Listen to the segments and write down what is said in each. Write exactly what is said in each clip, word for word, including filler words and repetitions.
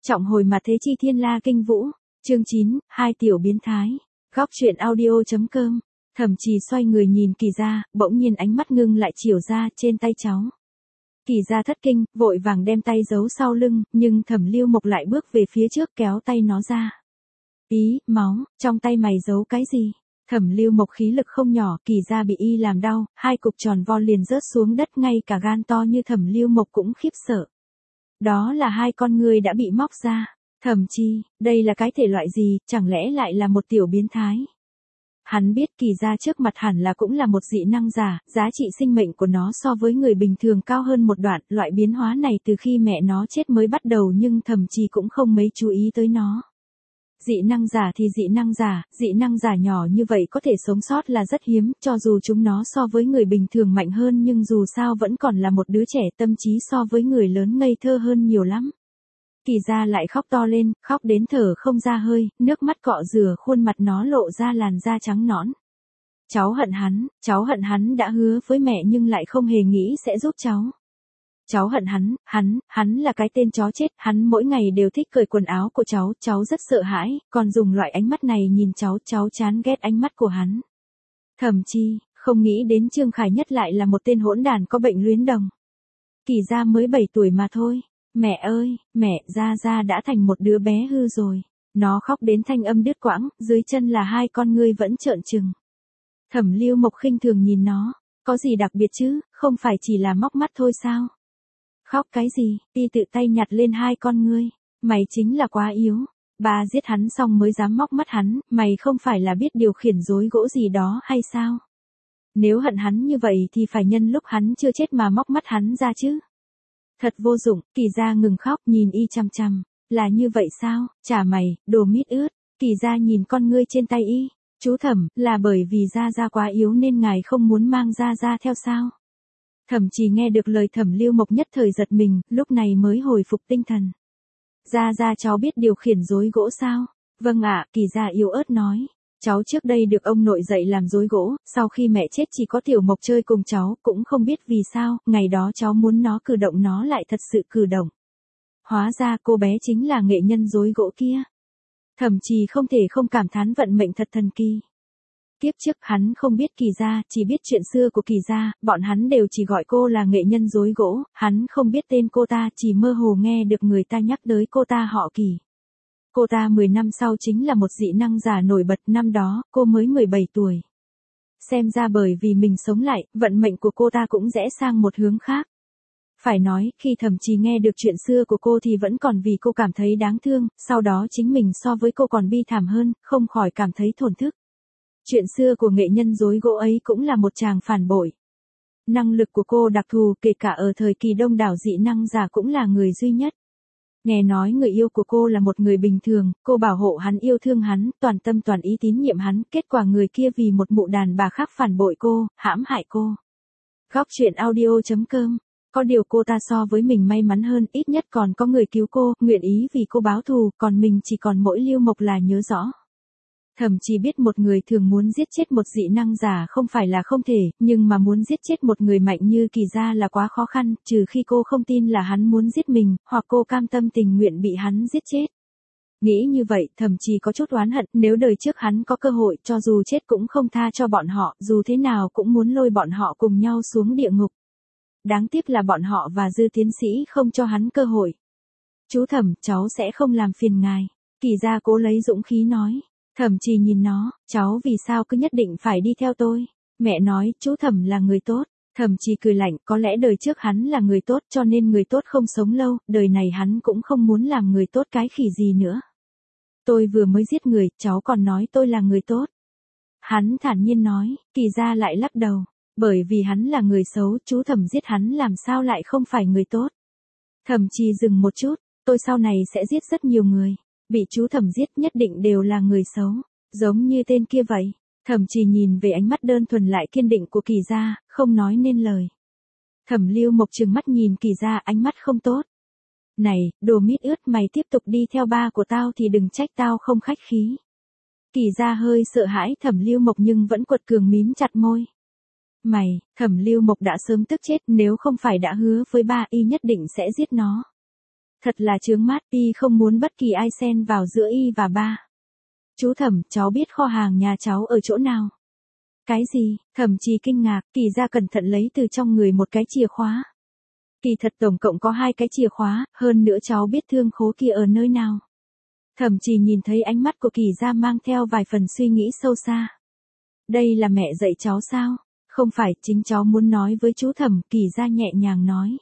Trọng hồi mà thế chi thiên la kinh vũ. Chương chín, hai tiểu biến thái. Góc truyện audio.com. Thẩm Trì xoay người nhìn Kỳ Gia, bỗng nhiên ánh mắt ngưng lại chiều ra trên tay cháu. Kỳ Gia thất kinh, vội vàng đem tay giấu sau lưng, nhưng Thẩm Lưu Mộc lại bước về phía trước kéo tay nó ra. Ý, máu, trong tay mày giấu cái gì? Thẩm Lưu Mộc khí lực không nhỏ, Kỳ Gia bị y làm đau, hai cục tròn vo liền rớt xuống đất, ngay cả gan to như Thẩm Lưu Mộc cũng khiếp sợ. Đó là hai con ngươi đã bị móc ra. Thẩm Chi, đây là cái thể loại gì, chẳng lẽ lại là một tiểu biến thái? Hắn biết Kỳ Gia trước mặt hẳn là cũng là một dị năng giả, giá trị sinh mệnh của nó so với người bình thường cao hơn một đoạn, loại biến hóa này từ khi mẹ nó chết mới bắt đầu, nhưng Thẩm Chi cũng không mấy chú ý tới nó. Dị năng giả thì dị năng giả, dị năng giả nhỏ như vậy có thể sống sót là rất hiếm, cho dù chúng nó so với người bình thường mạnh hơn nhưng dù sao vẫn còn là một đứa trẻ, tâm trí so với người lớn ngây thơ hơn nhiều lắm. Kỳ Gia lại khóc to lên, khóc đến thở không ra hơi, nước mắt cọ rửa khuôn mặt, nó lộ ra làn da trắng nõn. Cháu hận hắn, cháu hận hắn đã hứa với mẹ nhưng lại không hề nghĩ sẽ giúp cháu. Cháu hận hắn, hắn, hắn là cái tên chó chết, hắn mỗi ngày đều thích cởi quần áo của cháu, cháu rất sợ hãi, còn dùng loại ánh mắt này nhìn cháu, cháu chán ghét ánh mắt của hắn. Thẩm Chi, không nghĩ đến Trương Khải Nhất lại là một tên hỗn đàn có bệnh luyến đồng. Kỳ Gia mới bảy tuổi mà thôi. Mẹ ơi, mẹ, Gia Gia đã thành một đứa bé hư rồi. Nó khóc đến thanh âm đứt quãng, dưới chân là hai con ngươi vẫn trợn trừng. Thẩm Lưu Mộc khinh thường nhìn nó, có gì đặc biệt chứ, không phải chỉ là móc mắt thôi sao? Khóc cái gì, y tự tay nhặt lên hai con ngươi, mày chính là quá yếu. Ba giết hắn xong mới dám móc mắt hắn, mày không phải là biết điều khiển rối gỗ gì đó hay sao? Nếu hận hắn như vậy thì phải nhân lúc hắn chưa chết mà móc mắt hắn ra chứ. Thật vô dụng, Kỳ Gia ngừng khóc nhìn y chăm chăm, là như vậy sao, chả mày, đồ mít ướt. Kỳ Gia nhìn con ngươi trên tay y, chú Thẩm, là bởi vì Gia Gia quá yếu nên ngài không muốn mang Gia Gia theo sao? Thẩm Trì nghe được lời Thẩm Lưu Mộc nhất thời giật mình, lúc này mới hồi phục tinh thần. Gia Gia cháu biết điều khiển rối gỗ sao? Vâng ạ, Kỳ Gia yếu ớt nói. Cháu trước đây được ông nội dạy làm rối gỗ, sau khi mẹ chết chỉ có Tiểu Mộc chơi cùng cháu, cũng không biết vì sao, ngày đó cháu muốn nó cử động nó lại thật sự cử động. Hóa ra cô bé chính là nghệ nhân rối gỗ kia. Thẩm Trì không thể không cảm thán vận mệnh thật thần kỳ. Kiếp trước hắn không biết Kỳ Gia, chỉ biết chuyện xưa của Kỳ Gia, bọn hắn đều chỉ gọi cô là nghệ nhân rối gỗ, hắn không biết tên cô ta, chỉ mơ hồ nghe được người ta nhắc tới cô ta họ Kỳ. Cô ta mười năm sau chính là một dị năng giả nổi bật, năm đó, cô mới mười bảy tuổi. Xem ra bởi vì mình sống lại, vận mệnh của cô ta cũng rẽ sang một hướng khác. Phải nói, khi Thẩm Trì nghe được chuyện xưa của cô thì vẫn còn vì cô cảm thấy đáng thương, sau đó chính mình so với cô còn bi thảm hơn, không khỏi cảm thấy thổn thức. Chuyện xưa của nghệ nhân rối gỗ ấy cũng là một chàng phản bội. Năng lực của cô đặc thù, kể cả ở thời kỳ đông đảo dị năng giả cũng là người duy nhất. Nghe nói người yêu của cô là một người bình thường, cô bảo hộ hắn, yêu thương hắn, toàn tâm toàn ý tín nhiệm hắn, kết quả người kia vì một mụ đàn bà khác phản bội cô, hãm hại cô. Góc truyện audio.com. Có điều cô ta so với mình may mắn hơn, ít nhất còn có người cứu cô, nguyện ý vì cô báo thù, còn mình chỉ còn mỗi Lưu Mộc là nhớ rõ. Thẩm Trì biết một người thường muốn giết chết một dị năng giả không phải là không thể, nhưng mà muốn giết chết một người mạnh như Kỳ Gia là quá khó khăn, trừ khi cô không tin là hắn muốn giết mình, hoặc cô cam tâm tình nguyện bị hắn giết chết. Nghĩ như vậy, Thẩm Trì có chút oán hận, nếu đời trước hắn có cơ hội, cho dù chết cũng không tha cho bọn họ, dù thế nào cũng muốn lôi bọn họ cùng nhau xuống địa ngục. Đáng tiếc là bọn họ và Dư tiến sĩ không cho hắn cơ hội. Chú Thẩm, cháu sẽ không làm phiền ngài. Kỳ Gia cố lấy dũng khí nói. Thẩm Trì nhìn nó, cháu vì sao cứ nhất định phải đi theo tôi? Mẹ nói, chú Thẩm là người tốt. Thẩm Trì cười lạnh, có lẽ đời trước hắn là người tốt cho nên người tốt không sống lâu, đời này hắn cũng không muốn làm người tốt cái khỉ gì nữa. Tôi vừa mới giết người, cháu còn nói tôi là người tốt. Hắn thản nhiên nói, Kỳ Gia lại lắc đầu, bởi vì hắn là người xấu, chú Thẩm giết hắn làm sao lại không phải người tốt. Thẩm Trì dừng một chút, tôi sau này sẽ giết rất nhiều người. Bị chú Thẩm giết nhất định đều là người xấu, giống như tên kia vậy. Thẩm Trì nhìn về ánh mắt đơn thuần lại kiên định của Kỳ Gia, không nói nên lời. Thẩm Lưu Mộc trừng mắt nhìn Kỳ Gia, ánh mắt không tốt. Này, đồ mít ướt, mày tiếp tục đi theo ba của tao thì đừng trách tao không khách khí. Kỳ Gia hơi sợ hãi Thẩm Lưu Mộc nhưng vẫn quật cường mím chặt môi. Mày, Thẩm Lưu Mộc đã sớm tức chết, nếu không phải đã hứa với ba y nhất định sẽ giết nó. Thật là chướng mắt, y không muốn bất kỳ ai xen vào giữa y và ba. Chú Thẩm, cháu biết kho hàng nhà cháu ở chỗ nào? Cái gì? Thẩm Trì kinh ngạc, Kỳ Gia cẩn thận lấy từ trong người một cái chìa khóa. Kỳ thật tổng cộng có hai cái chìa khóa, hơn nữa cháu biết thương khố kia ở nơi nào. Thẩm Trì nhìn thấy ánh mắt của Kỳ Gia mang theo vài phần suy nghĩ sâu xa. Đây là mẹ dạy cháu sao? Không phải, chính cháu muốn nói với chú Thẩm, Kỳ Gia nhẹ nhàng nói.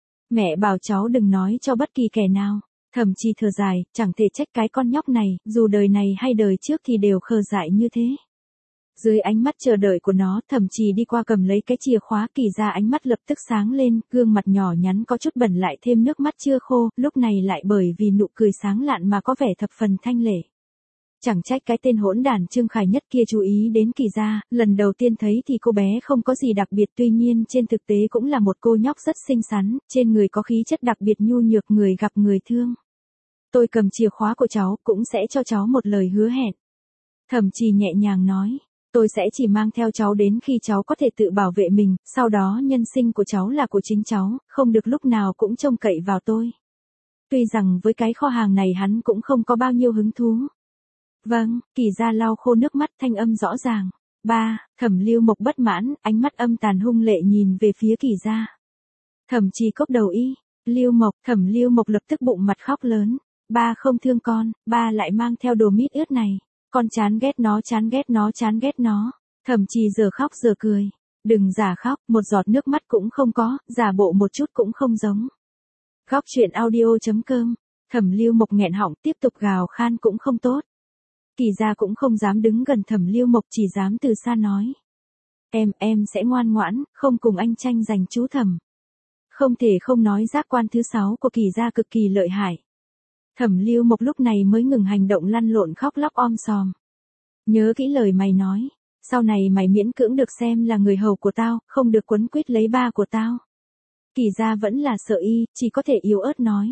Mẹ bảo cháu đừng nói cho bất kỳ kẻ nào. Thẩm Trì thở dài, chẳng thể trách cái con nhóc này, dù đời này hay đời trước thì đều khờ dại như thế. Dưới ánh mắt chờ đợi của nó, Thẩm Trì đi qua cầm lấy cái chìa khóa. Kỳ Gia ánh mắt lập tức sáng lên, gương mặt nhỏ nhắn có chút bẩn lại thêm nước mắt chưa khô, lúc này lại bởi vì nụ cười sáng lạn mà có vẻ thập phần thanh lệ. Chẳng trách cái tên hỗn đản Trương Khải Nhất kia chú ý đến Kỳ Gia, lần đầu tiên thấy thì cô bé không có gì đặc biệt, tuy nhiên trên thực tế cũng là một cô nhóc rất xinh xắn, trên người có khí chất đặc biệt nhu nhược, người gặp người thương. Tôi cầm chìa khóa của cháu, cũng sẽ cho cháu một lời hứa hẹn. Thẩm Trì nhẹ nhàng nói, tôi sẽ chỉ mang theo cháu đến khi cháu có thể tự bảo vệ mình, sau đó nhân sinh của cháu là của chính cháu, không được lúc nào cũng trông cậy vào tôi. Tuy rằng với cái kho hàng này hắn cũng không có bao nhiêu hứng thú. Vâng, Kỳ Gia lau khô nước mắt, thanh âm rõ ràng. Ba, Thẩm Lưu Mộc bất mãn, ánh mắt âm tàn hung lệ nhìn về phía Kỳ Gia. Thẩm Trì cốc đầu y, Lưu Mộc, Thẩm Lưu Mộc lập tức bụng mặt khóc lớn. Ba không thương con, ba lại mang theo đồ mít ướt này. Con chán ghét nó, chán ghét nó, chán ghét nó. Thẩm Trì giờ khóc giờ cười. Đừng giả khóc, một giọt nước mắt cũng không có, giả bộ một chút cũng không giống. Góc truyện audio chấm com. Thẩm Lưu Mộc nghẹn họng, tiếp tục gào khan cũng không tốt. Kỳ Gia cũng không dám đứng gần Thẩm Lưu Mộc, chỉ dám từ xa nói. Em, em sẽ ngoan ngoãn, không cùng anh tranh giành chú Thẩm. Không thể không nói giác quan thứ sáu của Kỳ Gia cực kỳ lợi hại. Thẩm Lưu Mộc lúc này mới ngừng hành động lăn lộn khóc lóc om sòm. Nhớ kỹ lời mày nói, sau này mày miễn cưỡng được xem là người hầu của tao, không được quấn quýt lấy ba của tao. Kỳ Gia vẫn là sợ y, chỉ có thể yếu ớt nói.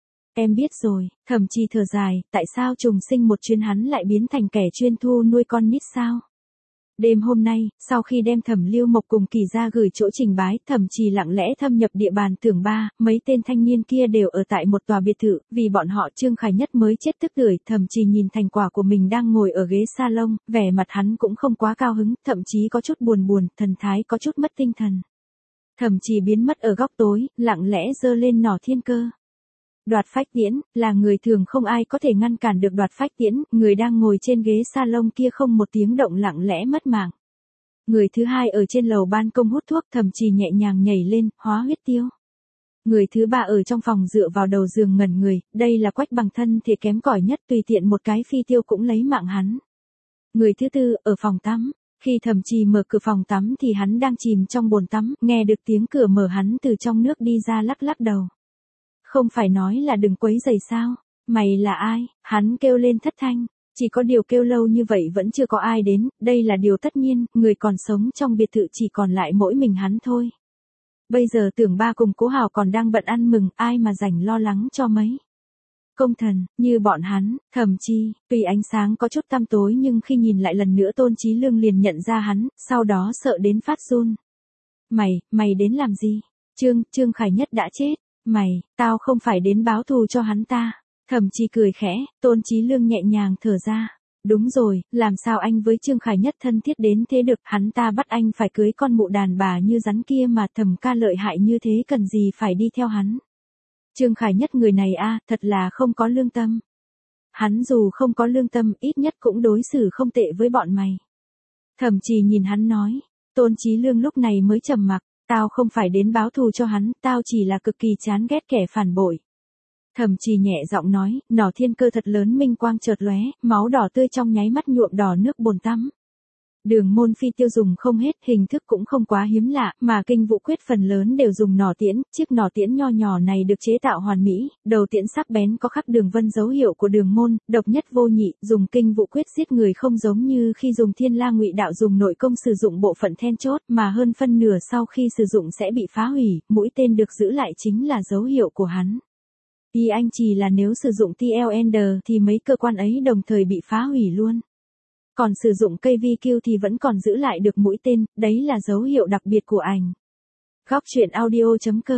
Em biết rồi. Thẩm Trì thở dài, tại sao trùng sinh một chuyến hắn lại biến thành kẻ chuyên thu nuôi con nít sao? Đêm hôm nay, sau khi đem Thẩm Lưu Mộc cùng Kỳ Gia gửi chỗ trình bái, Thẩm Trì lặng lẽ thâm nhập địa bàn Tưởng Ba, mấy tên thanh niên kia đều ở tại một tòa biệt thự, vì bọn họ Trương Khải Nhất mới chết tức tưởi. Thẩm Trì nhìn thành quả của mình đang ngồi ở ghế salon, vẻ mặt hắn cũng không quá cao hứng, thậm chí có chút buồn buồn, thần thái có chút mất tinh thần. Thẩm Trì biến mất ở góc tối, lặng lẽ giơ lên nỏ thiên cơ. Đoạt phách tiễn, là người thường không ai có thể ngăn cản được đoạt phách tiễn, người đang ngồi trên ghế salon kia không một tiếng động lặng lẽ mất mạng. Người thứ hai ở trên lầu ban công hút thuốc, Thẩm Trì nhẹ nhàng nhảy lên, hóa huyết tiêu. Người thứ ba ở trong phòng dựa vào đầu giường ngẩn người, đây là Quách Bằng thân thể kém cỏi nhất, tùy tiện một cái phi tiêu cũng lấy mạng hắn. Người thứ tư, ở phòng tắm. Khi Thẩm Trì mở cửa phòng tắm thì hắn đang chìm trong bồn tắm, nghe được tiếng cửa mở hắn từ trong nước đi ra lắc lắc đầu. Không phải nói là đừng quấy rầy sao? Mày là ai? Hắn kêu lên thất thanh. Chỉ có điều kêu lâu như vậy vẫn chưa có ai đến, đây là điều tất nhiên, người còn sống trong biệt thự chỉ còn lại mỗi mình hắn thôi. Bây giờ Tưởng Ba cùng Cố Hào còn đang bận ăn mừng, ai mà rảnh lo lắng cho mấy công thần, như bọn hắn. Thẩm Chi, tuy ánh sáng có chút tăm tối nhưng khi nhìn lại lần nữa Tôn Chí Lương liền nhận ra hắn, sau đó sợ đến phát run. Mày, mày đến làm gì? Trương, Trương Khải Nhất đã chết. Mày, tao không phải đến báo thù cho hắn ta. Thẩm Chi cười khẽ, Tôn Chí Lương nhẹ nhàng thở ra. Đúng rồi, làm sao anh với Trương Khải Nhất thân thiết đến thế được, hắn ta bắt anh phải cưới con mụ đàn bà như rắn kia mà Thẩm ca lợi hại như thế cần gì phải đi theo hắn. Trương Khải Nhất người này a, thật là không có lương tâm. Hắn dù không có lương tâm, ít nhất cũng đối xử không tệ với bọn mày. Thẩm Trì nhìn hắn nói, Tôn Chí Lương lúc này mới trầm mặc. Tao không phải đến báo thù cho hắn, tao chỉ là cực kỳ chán ghét kẻ phản bội. Thẩm Trì nhẹ giọng nói, nỏ thiên cơ thật lớn minh quang chợt lóe, máu đỏ tươi trong nháy mắt nhuộm đỏ nước bồn tắm. Đường môn phi tiêu dùng không hết, hình thức cũng không quá hiếm lạ, mà kinh vũ quyết phần lớn đều dùng nỏ tiễn, chiếc nỏ tiễn nho nhỏ này được chế tạo hoàn mỹ, đầu tiễn sắc bén có khắc đường vân dấu hiệu của đường môn, độc nhất vô nhị, dùng kinh vũ quyết giết người không giống như khi dùng thiên la ngụy đạo dùng nội công sử dụng bộ phận then chốt, mà hơn phân nửa sau khi sử dụng sẽ bị phá hủy, mũi tên được giữ lại chính là dấu hiệu của hắn. Y anh chỉ là nếu sử dụng tê lờ en đê thì mấy cơ quan ấy đồng thời bị phá hủy luôn. Còn sử dụng cây vi kiu thì vẫn còn giữ lại được mũi tên, đấy là dấu hiệu đặc biệt của ảnh. Góc truyện audio chấm com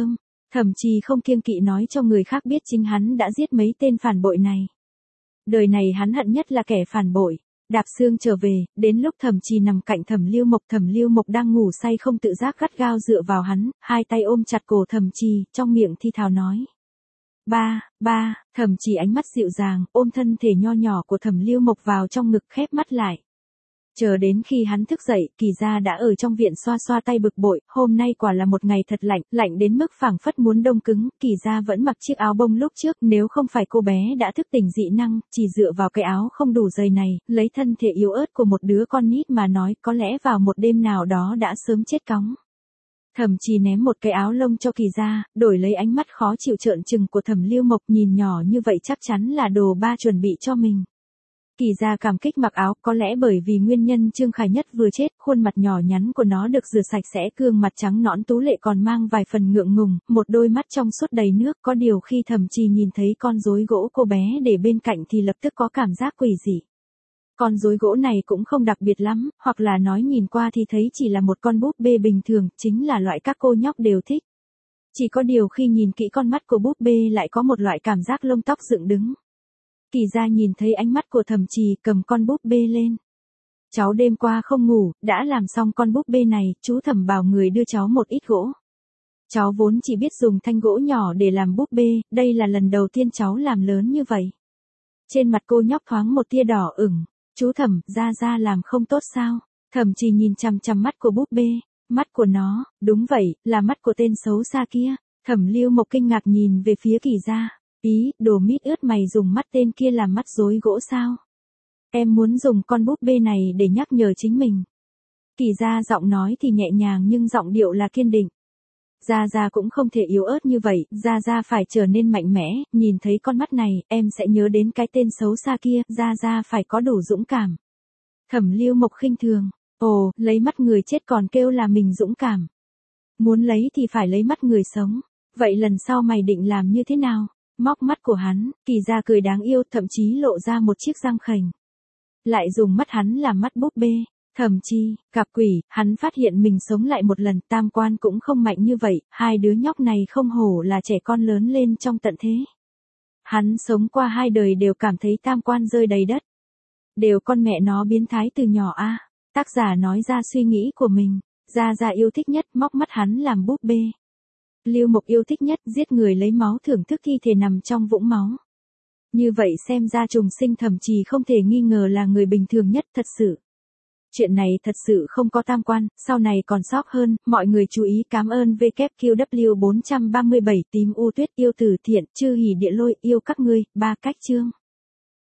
Thậm chí không kiêng kỵ nói cho người khác biết chính hắn đã giết mấy tên phản bội này. Đời này hắn hận nhất là kẻ phản bội. Đạp xương trở về, đến lúc Thẩm Trì nằm cạnh Thẩm Lưu Mộc, Thẩm Lưu Mộc đang ngủ say không tự giác gắt gao dựa vào hắn, hai tay ôm chặt cổ Thẩm Trì, trong miệng thi thào nói. Ba, ba, Thẩm Trì ánh mắt dịu dàng, ôm thân thể nho nhỏ của Thẩm Lưu Mộc vào trong ngực khép mắt lại. Chờ đến khi hắn thức dậy, Kỳ Gia đã ở trong viện xoa xoa tay bực bội, hôm nay quả là một ngày thật lạnh, lạnh đến mức phảng phất muốn đông cứng, Kỳ Gia vẫn mặc chiếc áo bông lúc trước, nếu không phải cô bé đã thức tỉnh dị năng, chỉ dựa vào cái áo không đủ dày này, lấy thân thể yếu ớt của một đứa con nít mà nói, có lẽ vào một đêm nào đó đã sớm chết cóng. Thẩm Trì ném một cái áo lông cho Kỳ Gia, đổi lấy ánh mắt khó chịu trợn trừng của Thẩm Lưu Mộc, nhìn nhỏ như vậy chắc chắn là đồ ba chuẩn bị cho mình. Kỳ Gia cảm kích mặc áo, có lẽ bởi vì nguyên nhân Trương Khải Nhất vừa chết, khuôn mặt nhỏ nhắn của nó được rửa sạch sẽ, gương mặt trắng nõn tú lệ còn mang vài phần ngượng ngùng, một đôi mắt trong suốt đầy nước, có điều khi Thẩm Trì nhìn thấy con rối gỗ cô bé để bên cạnh thì lập tức có cảm giác quỷ dị. Con rối gỗ này cũng không đặc biệt lắm, hoặc là nói nhìn qua thì thấy chỉ là một con búp bê bình thường, chính là loại các cô nhóc đều thích. Chỉ có điều khi nhìn kỹ con mắt của búp bê lại có một loại cảm giác lông tóc dựng đứng. Kỳ Gia nhìn thấy ánh mắt của Thẩm Trì, cầm con búp bê lên. Cháu đêm qua không ngủ, đã làm xong con búp bê này, chú Thẩm bảo người đưa cháu một ít gỗ. Cháu vốn chỉ biết dùng thanh gỗ nhỏ để làm búp bê, đây là lần đầu tiên cháu làm lớn như vậy. Trên mặt cô nhóc thoáng một tia đỏ ửng. Chú Thẩm, Gia Gia làm không tốt sao? Thẩm Trì nhìn chằm chằm mắt của búp bê. Mắt của nó, đúng vậy, là mắt của tên xấu xa kia. Thẩm Lưu Mộc kinh ngạc nhìn về phía Kỳ Gia. Ý, đồ mít ướt mày dùng mắt tên kia làm mắt rối gỗ sao? Em muốn dùng con búp bê này để nhắc nhở chính mình. Kỳ Gia giọng nói thì nhẹ nhàng nhưng giọng điệu là kiên định. Gia Gia cũng không thể yếu ớt như vậy, Gia Gia phải trở nên mạnh mẽ, nhìn thấy con mắt này, em sẽ nhớ đến cái tên xấu xa kia, Gia Gia phải có đủ dũng cảm. Thẩm Lưu Mộc khinh thường, ồ, lấy mắt người chết còn kêu là mình dũng cảm. Muốn lấy thì phải lấy mắt người sống, vậy lần sau mày định làm như thế nào? Móc mắt của hắn, Kỳ Gia cười đáng yêu, thậm chí lộ ra một chiếc răng khểnh. Lại dùng mắt hắn làm mắt búp bê. Thẩm Chi, gặp quỷ, hắn phát hiện mình sống lại một lần, tam quan cũng không mạnh như vậy, hai đứa nhóc này không hổ là trẻ con lớn lên trong tận thế. Hắn sống qua hai đời đều cảm thấy tam quan rơi đầy đất. Đều con mẹ nó biến thái từ nhỏ a. Tác giả nói ra suy nghĩ của mình. Gia Gia yêu thích nhất móc mắt hắn làm búp bê. Lưu Mộc yêu thích nhất giết người lấy máu thưởng thức thi thể nằm trong vũng máu. Như vậy xem ra trùng sinh Thẩm Trì không thể nghi ngờ là người bình thường nhất thật sự. Chuyện này thật sự không có tam quan, sau này còn sót hơn, mọi người chú ý cảm ơn W Q W bốn ba bảy tím u tuyết yêu tử thiện, chư hỉ địa lôi yêu các ngươi, ba cách chương.